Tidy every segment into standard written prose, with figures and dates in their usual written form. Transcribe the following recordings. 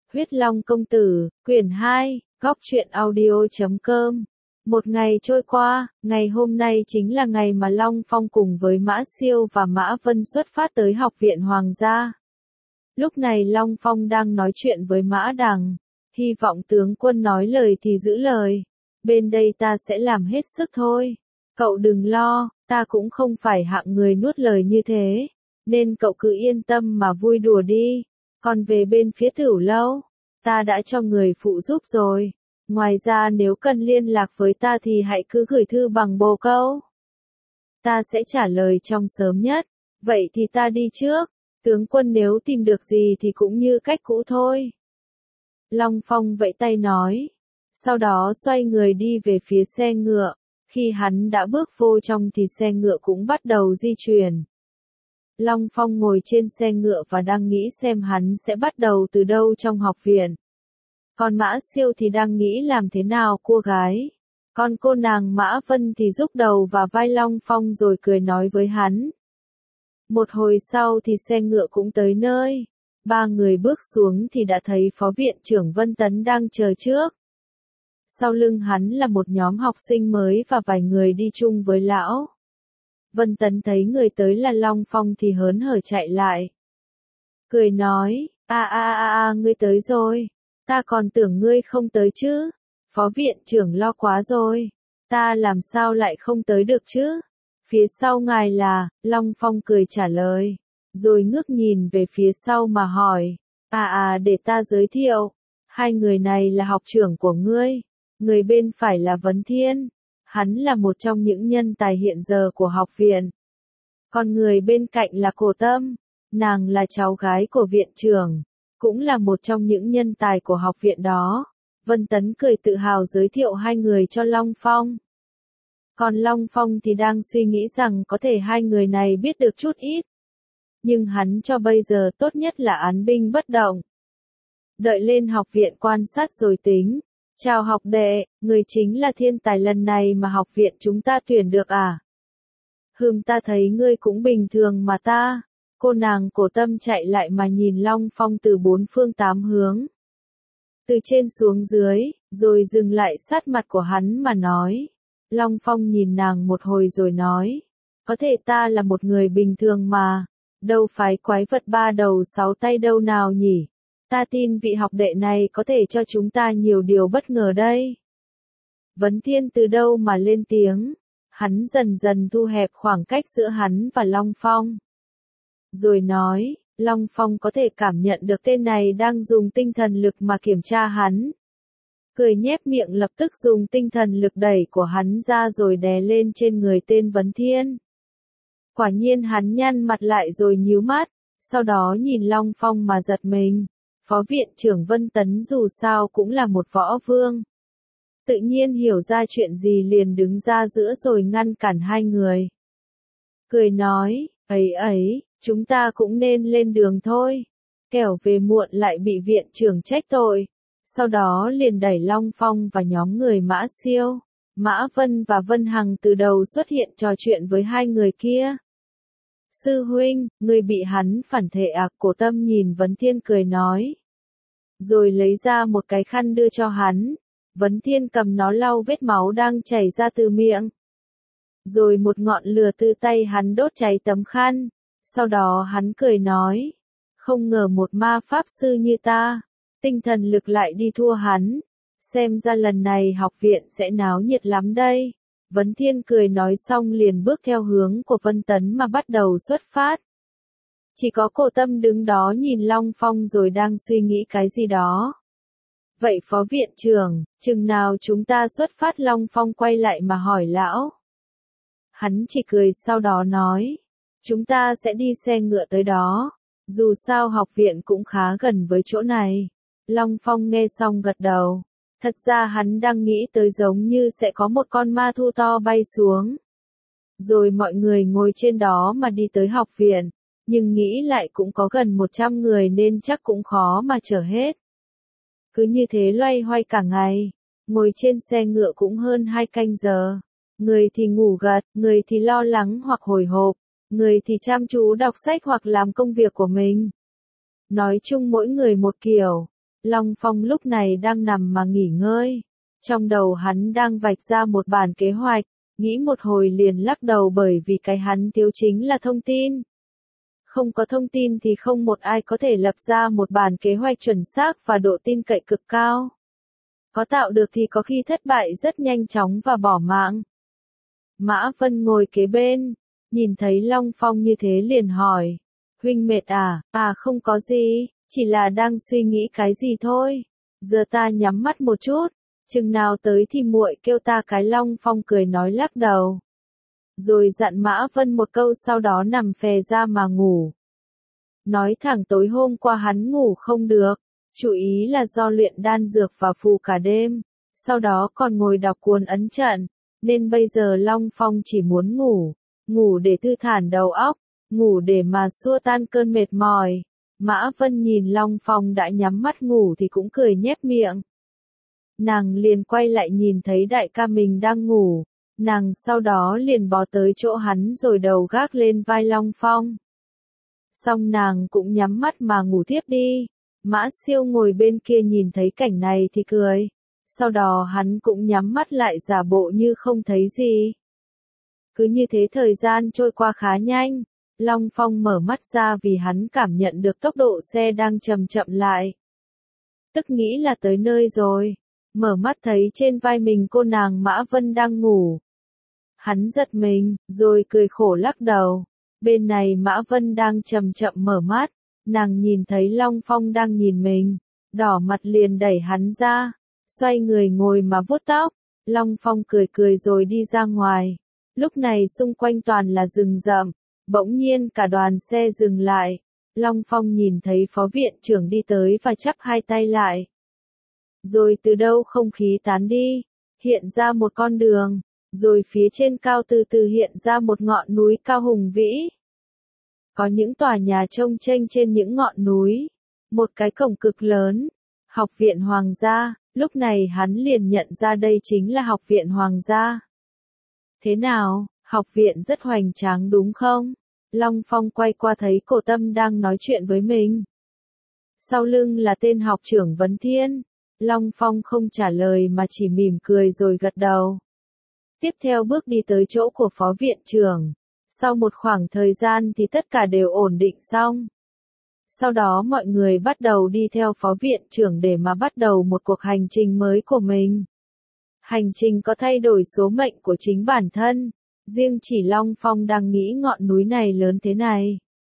Huyết Long Công Tử, quyển 2, góc truyện audio.com. Một ngày trôi qua, ngày hôm nay chính là ngày mà Long Phong cùng với Mã Siêu và Mã Vân xuất phát tới Học viện Hoàng gia. Lúc này Long Phong đang nói chuyện với Mã Đằng, hy vọng tướng quân nói lời thì giữ lời. Bên đây ta sẽ làm hết sức thôi. Cậu đừng lo, ta cũng không phải hạng người nuốt lời như thế, nên cậu cứ yên tâm mà vui đùa đi. Còn về bên phía Tửu Lâu, ta đã cho người phụ giúp rồi. Ngoài ra nếu cần liên lạc với ta thì hãy cứ gửi thư bằng bồ câu. Ta sẽ trả lời trong sớm nhất. Vậy thì ta đi trước. Tướng quân nếu tìm được gì thì cũng như cách cũ thôi. Long Phong vẫy tay nói. Sau đó xoay người đi về phía xe ngựa. Khi hắn đã bước vô trong thì xe ngựa cũng bắt đầu di chuyển. Long Phong ngồi trên xe ngựa và đang nghĩ xem hắn sẽ bắt đầu từ đâu trong học viện. Còn Mã Siêu thì đang nghĩ làm thế nào cua gái. Còn cô nàng Mã Vân thì rúc đầu vào vai Long Phong rồi cười nói với hắn. Một hồi sau thì xe ngựa cũng tới nơi. Ba người bước xuống thì đã thấy phó viện trưởng Vân Tấn đang chờ trước. Sau lưng hắn là một nhóm học sinh mới và vài người đi chung với lão. Vân Tấn thấy người tới là Long Phong thì hớn hở chạy lại. Cười nói, ngươi tới rồi. Ta còn tưởng ngươi không tới chứ. Phó viện trưởng lo quá rồi. Ta làm sao lại không tới được chứ? Phía sau ngài là, Long Phong cười trả lời. Rồi ngước nhìn về phía sau mà hỏi. Để ta giới thiệu. Hai người này là học trưởng của ngươi. Người bên phải là Vấn Thiên. Hắn là một trong những nhân tài hiện giờ của học viện. Còn người bên cạnh là Cổ Tâm. Nàng là cháu gái của viện trưởng. Cũng là một trong những nhân tài của học viện đó. Vân Tấn cười tự hào giới thiệu hai người cho Long Phong. Còn Long Phong thì đang suy nghĩ rằng có thể hai người này biết được chút ít. Nhưng hắn cho bây giờ tốt nhất là án binh bất động. Đợi lên học viện quan sát rồi tính. Chào học đệ, người chính là thiên tài lần này mà học viện chúng ta tuyển được à? Ta thấy ngươi cũng bình thường mà ta. Cô nàng Cổ Tâm chạy lại mà nhìn Long Phong từ bốn phương tám hướng. Từ trên xuống dưới, rồi dừng lại sát mặt của hắn mà nói. Long Phong nhìn nàng một hồi rồi nói. Có thể ta là một người bình thường mà. Đâu phải quái vật ba đầu sáu tay đâu nào nhỉ? Ta tin vị học đệ này có thể cho chúng ta nhiều điều bất ngờ đây. Vấn Thiên từ đâu mà lên tiếng. Hắn dần dần thu hẹp khoảng cách giữa hắn và Long Phong. Rồi nói, Long Phong có thể cảm nhận được tên này đang dùng tinh thần lực mà kiểm tra hắn. Cười nhếch miệng lập tức dùng tinh thần lực đẩy của hắn ra rồi đè lên trên người tên Vấn Thiên. Quả nhiên hắn nhăn mặt lại rồi nhíu mắt, sau đó nhìn Long Phong mà giật mình. Phó viện trưởng Vân Tấn dù sao cũng là một võ vương. Tự nhiên hiểu ra chuyện gì liền đứng ra giữa rồi ngăn cản hai người. Cười nói, chúng ta cũng nên lên đường thôi. Kẻo về muộn lại bị viện trưởng trách tội. Sau đó liền đẩy Long Phong và nhóm người Mã Siêu. Mã Vân và Vân Hằng từ đầu xuất hiện trò chuyện với hai người kia. Sư huynh, người bị hắn phản thể à? Cổ Tâm nhìn Vấn Thiên cười nói. Rồi lấy ra một cái khăn đưa cho hắn. Vấn Thiên cầm nó lau vết máu đang chảy ra từ miệng. Rồi một ngọn lửa từ tay hắn đốt cháy tấm khăn. Sau đó hắn cười nói. Không ngờ một ma pháp sư như ta. Tinh thần lực lại đi thua hắn. Xem ra lần này học viện sẽ náo nhiệt lắm đây. Vấn Thiên cười nói xong liền bước theo hướng của Vân Tấn mà bắt đầu xuất phát. Chỉ có Cổ Tâm đứng đó nhìn Long Phong rồi đang suy nghĩ cái gì đó. Vậy phó viện trưởng, chừng nào chúng ta xuất phát? Long Phong quay lại mà hỏi lão. Hắn chỉ cười sau đó nói. Chúng ta sẽ đi xe ngựa tới đó. Dù sao học viện cũng khá gần với chỗ này. Long Phong nghe xong gật đầu. Thật ra hắn đang nghĩ tới giống như sẽ có một con ma thu to bay xuống. Rồi mọi người ngồi trên đó mà đi tới học viện. Nhưng nghĩ lại cũng có gần 100 người nên chắc cũng khó mà chở hết. Cứ như thế loay hoay cả ngày. Ngồi trên xe ngựa cũng hơn 2 canh giờ. Người thì ngủ gật, người thì lo lắng hoặc hồi hộp. Người thì chăm chú đọc sách hoặc làm công việc của mình. Nói chung mỗi người một kiểu. Long Phong lúc này đang nằm mà nghỉ ngơi. Trong đầu hắn đang vạch ra một bản kế hoạch, nghĩ một hồi liền lắc đầu bởi vì cái hắn thiếu chính là thông tin. Không có thông tin thì không một ai có thể lập ra một bản kế hoạch chuẩn xác và độ tin cậy cực cao. Có tạo được thì có khi thất bại rất nhanh chóng và bỏ mạng. Mã Vân ngồi kế bên, nhìn thấy Long Phong như thế liền hỏi. Huynh mệt à? À không có gì, chỉ là đang suy nghĩ cái gì thôi. Giờ ta nhắm mắt một chút, chừng nào tới thì muội kêu ta cái. Long Phong cười nói lắc đầu. Rồi dặn Mã Vân một câu sau đó nằm phè ra mà ngủ. Nói thẳng tối hôm qua hắn ngủ không được, chủ ý là do luyện đan dược và phù cả đêm, sau đó còn ngồi đọc cuốn ấn trận, nên bây giờ Long Phong chỉ muốn ngủ, ngủ để thư thản đầu óc, ngủ để mà xua tan cơn mệt mỏi. Mã Vân nhìn Long Phong đã nhắm mắt ngủ thì cũng cười nhếch miệng. Nàng liền quay lại nhìn thấy đại ca mình đang ngủ, nàng sau đó liền bò tới chỗ hắn rồi đầu gác lên vai Long Phong. Xong nàng cũng nhắm mắt mà ngủ tiếp đi. Mã Siêu ngồi bên kia nhìn thấy cảnh này thì cười. Sau đó hắn cũng nhắm mắt lại giả bộ như không thấy gì. Cứ như thế thời gian trôi qua khá nhanh. Long Phong mở mắt ra vì hắn cảm nhận được tốc độ xe đang chậm chậm lại. Tức nghĩ là tới nơi rồi. Mở mắt thấy trên vai mình cô nàng Mã Vân đang ngủ. Hắn giật mình, rồi cười khổ lắc đầu. Bên này Mã Vân đang chậm chậm mở mắt, nàng nhìn thấy Long Phong đang nhìn mình, đỏ mặt liền đẩy hắn ra, xoay người ngồi mà vuốt tóc. Long Phong cười cười rồi đi ra ngoài. Lúc này xung quanh toàn là rừng rậm, bỗng nhiên cả đoàn xe dừng lại. Long Phong nhìn thấy phó viện trưởng đi tới và chắp hai tay lại. Rồi từ đâu không khí tán đi, hiện ra một con đường. Rồi phía trên cao từ từ hiện ra một ngọn núi cao hùng vĩ. Có những tòa nhà chông chênh trên những ngọn núi. Một cái cổng cực lớn. Học viện Hoàng gia. Lúc này hắn liền nhận ra đây chính là học viện Hoàng gia. Thế nào, học viện rất hoành tráng đúng không? Long Phong quay qua thấy Cổ Tâm đang nói chuyện với mình. Sau lưng là tên học trưởng Vấn Thiên. Long Phong không trả lời mà chỉ mỉm cười rồi gật đầu. Tiếp theo bước đi tới chỗ của phó viện trưởng. Sau một khoảng thời gian thì tất cả đều ổn định xong. Sau đó mọi người bắt đầu đi theo phó viện trưởng để mà bắt đầu một cuộc hành trình mới của mình. Hành trình có thay đổi số mệnh của chính bản thân. Riêng chỉ Long Phong đang nghĩ ngọn núi này lớn thế này.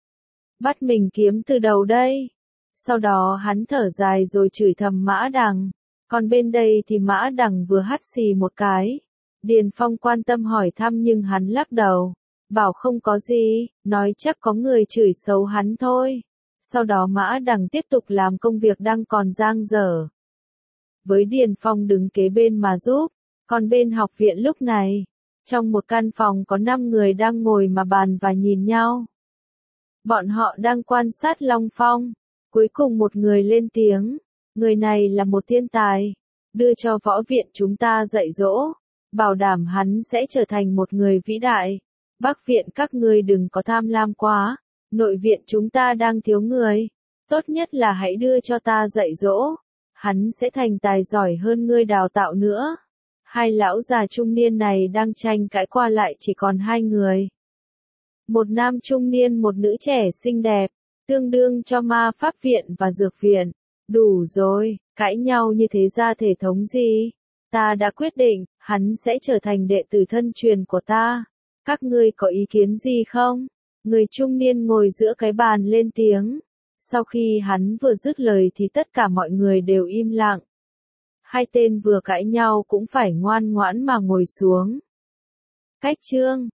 Bắt mình kiếm từ đầu đây. Sau đó hắn thở dài rồi chửi thầm Mã Đằng. Còn bên đây thì Mã Đằng vừa hắt xì một cái. Điền Phong quan tâm hỏi thăm nhưng hắn lắc đầu. Bảo không có gì, nói chắc có người chửi xấu hắn thôi. Sau đó Mã Đằng tiếp tục làm công việc đang còn dang dở. Với Điền Phong đứng kế bên mà giúp. Còn bên học viện lúc này, trong một căn phòng có 5 người đang ngồi mà bàn và nhìn nhau. Bọn họ đang quan sát Long Phong. Cuối cùng một người lên tiếng. Người này là một thiên tài. Đưa cho võ viện chúng ta dạy dỗ. Bảo đảm hắn sẽ trở thành một người vĩ đại. Bắc viện các ngươi đừng có tham lam quá. Nội viện chúng ta đang thiếu người. Tốt nhất là hãy đưa cho ta dạy dỗ. Hắn sẽ thành tài giỏi hơn ngươi đào tạo nữa. Hai lão già trung niên này đang tranh cãi qua lại chỉ còn 2 người. Một nam trung niên một nữ trẻ xinh đẹp. Tương đương cho ma pháp viện và dược viện. Đủ rồi, cãi nhau như thế ra thể thống gì? Ta đã quyết định, hắn sẽ trở thành đệ tử thân truyền của ta. Các ngươi có ý kiến gì không? Người trung niên ngồi giữa cái bàn lên tiếng. Sau khi hắn vừa dứt lời thì tất cả mọi người đều im lặng. Hai tên vừa cãi nhau cũng phải ngoan ngoãn mà ngồi xuống. Cách chương